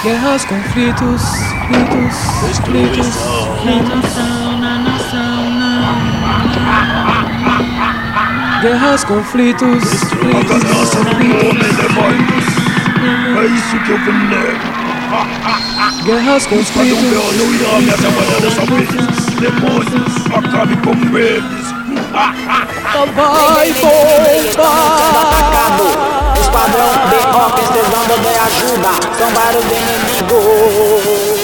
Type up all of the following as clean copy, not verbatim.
Guerras, conflitos, Na nação, não. Guerras, conflitos, É isso que eu venero. Guerras, Quando conflitos. o meu não irá me atrapalhar dessa vez. Demônios, acabe com eles. Vai bombar. Esquadrão de rockers precisando de ajuda. São vários inimigos.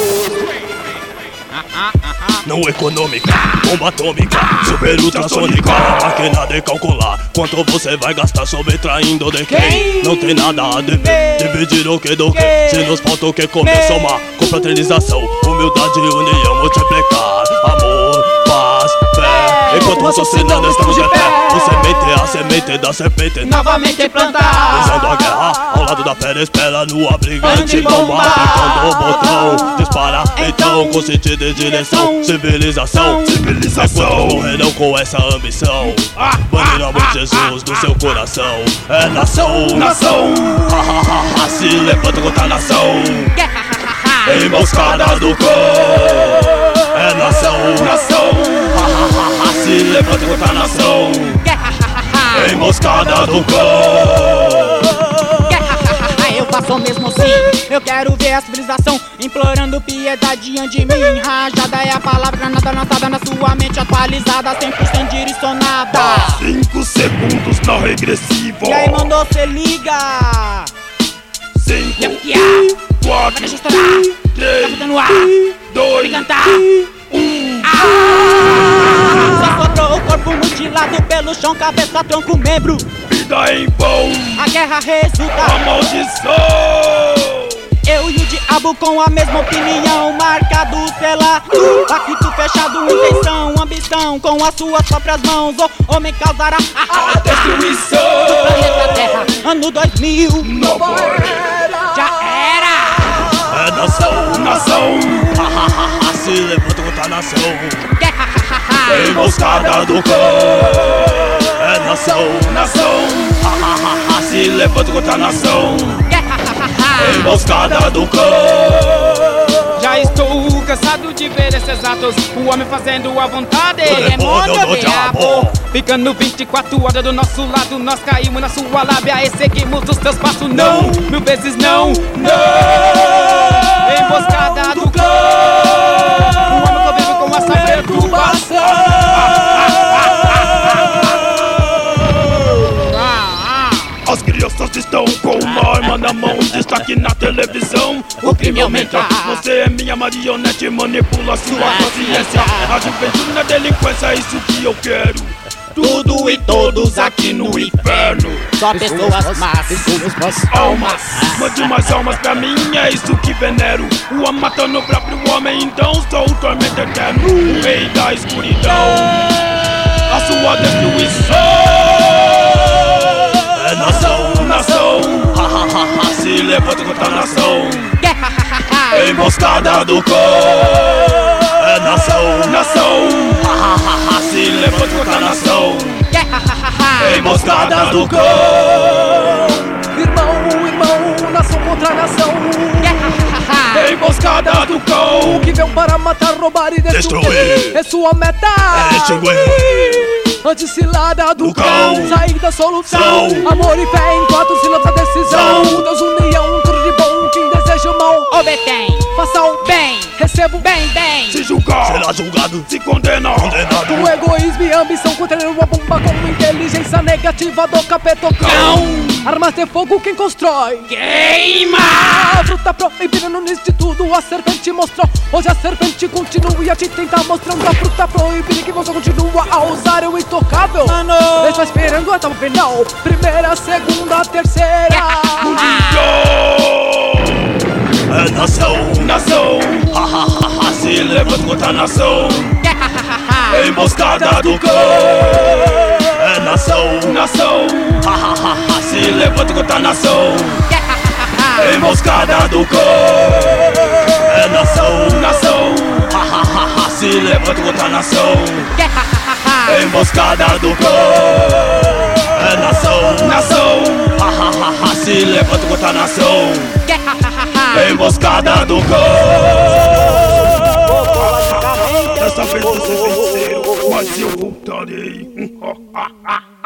Não econômica, bomba atômica, super ultrassônica. Máquina de calcular quanto você vai gastar subtraindo de quem? Não tem nada a dever, dividir o que do que. Se nos falta o que comer, somar, confraternização, humildade, união, multiplicar. Amor, paz, fé. Enquanto raciocinando estamos de pé. O semente, a semente da serpente Novamente plantar. usando a guerra ao lado da fera, espera no abrigante bomba. Aplicando o botão, dispara então com sentido e direção. Civilização, enquanto morrerão com essa ambição. Banir o amor de Jesus do seu coração. É nação, nação, se levanta contra a nação. Emboscada do cão. É nação, nação, se levanta contra a nação. Emboscada do cão. Eu faço o mesmo sim. Eu quero ver a civilização implorando piedade diante de mim. Rajada é a palavra, granada lançada na sua mente, atualizada, 100% direcionada. 5 segundos na regressiva. E aí, mandou, cê liga. 5, E a 4, deixa estourar. Tá 3, botando ar. 2, Cantar. Só sobrou o corpo mutilado pelo chão, cabeça, tronco, membro. vida em vão. A guerra resulta. A maldição. Eu e o diabo com a mesma opinião, marcado selado, pacto fechado, intenção, ambição, com as suas próprias mãos, o homem causará a destruição do planeta Terra, ano 2000, nova era. já era. É nação, nação, se levanta contra a nação. Emboscada do cão. É nação, nação, se levanta contra a nação. Emboscada do cão. Já estou cansado de ver esses atos, o homem fazendo a vontade O demônio do diabo. Ficando 24 horas do nosso lado, nós caímos na sua lábia e seguimos os teus passos. Não, mil vezes não, não. Emboscada do cão. O homem convive com essa perturbação. As crianças estão com uma arma na mão, destaque na televisão. O crime aumenta. Você é minha marionete, manipula sua consciência. A juventude na delinquência, é isso que eu quero. Tudo e todos aqui no inferno. Só pessoas más, Almas, mande mais almas pra mim, é isso que venero. O homem matando o próprio homem, então sou o tormento eterno. O rei da escuridão, a sua destruição. É nação, nação, se levanta contra a nação. Emboscada do cão. É nação, nação, se levanta contra a nação. Emboscada do cão. Irmão, nação contra nação. Emboscada do cão. Que veio para matar, roubar e destruir. É sua meta. Anticilada do cão. Sair da solução. Amor e fé em 4 sílabas a decisão. Deus, união, tudo de bom. Quem deseja o mal, obtém, faça o bem, recebo bem, bem. Se julgar, será julgado. Se condena, condenado. O egoísmo e a ambição contra uma bomba com inteligência negativa do capetocão. Armas de fogo quem constrói Queima! a fruta proibida no início de tudo. A serpente mostrou, hoje a serpente continua e a te tentar mostrando a fruta proibida que você continua a usar o intocável. Está esperando até o final. Primeira, segunda, terceira. É nação, nação, se levanta contra a nação. Emboscada do cão. É nação, nação, se levanta contra a nação. Emboscada do cão. É nação, nação, se levanta contra a nação. Emboscada do cão. É nação, nação, se levanta contra a nação. emboscada do cão. Dessa vez vocês venceram, mas eu voltarei.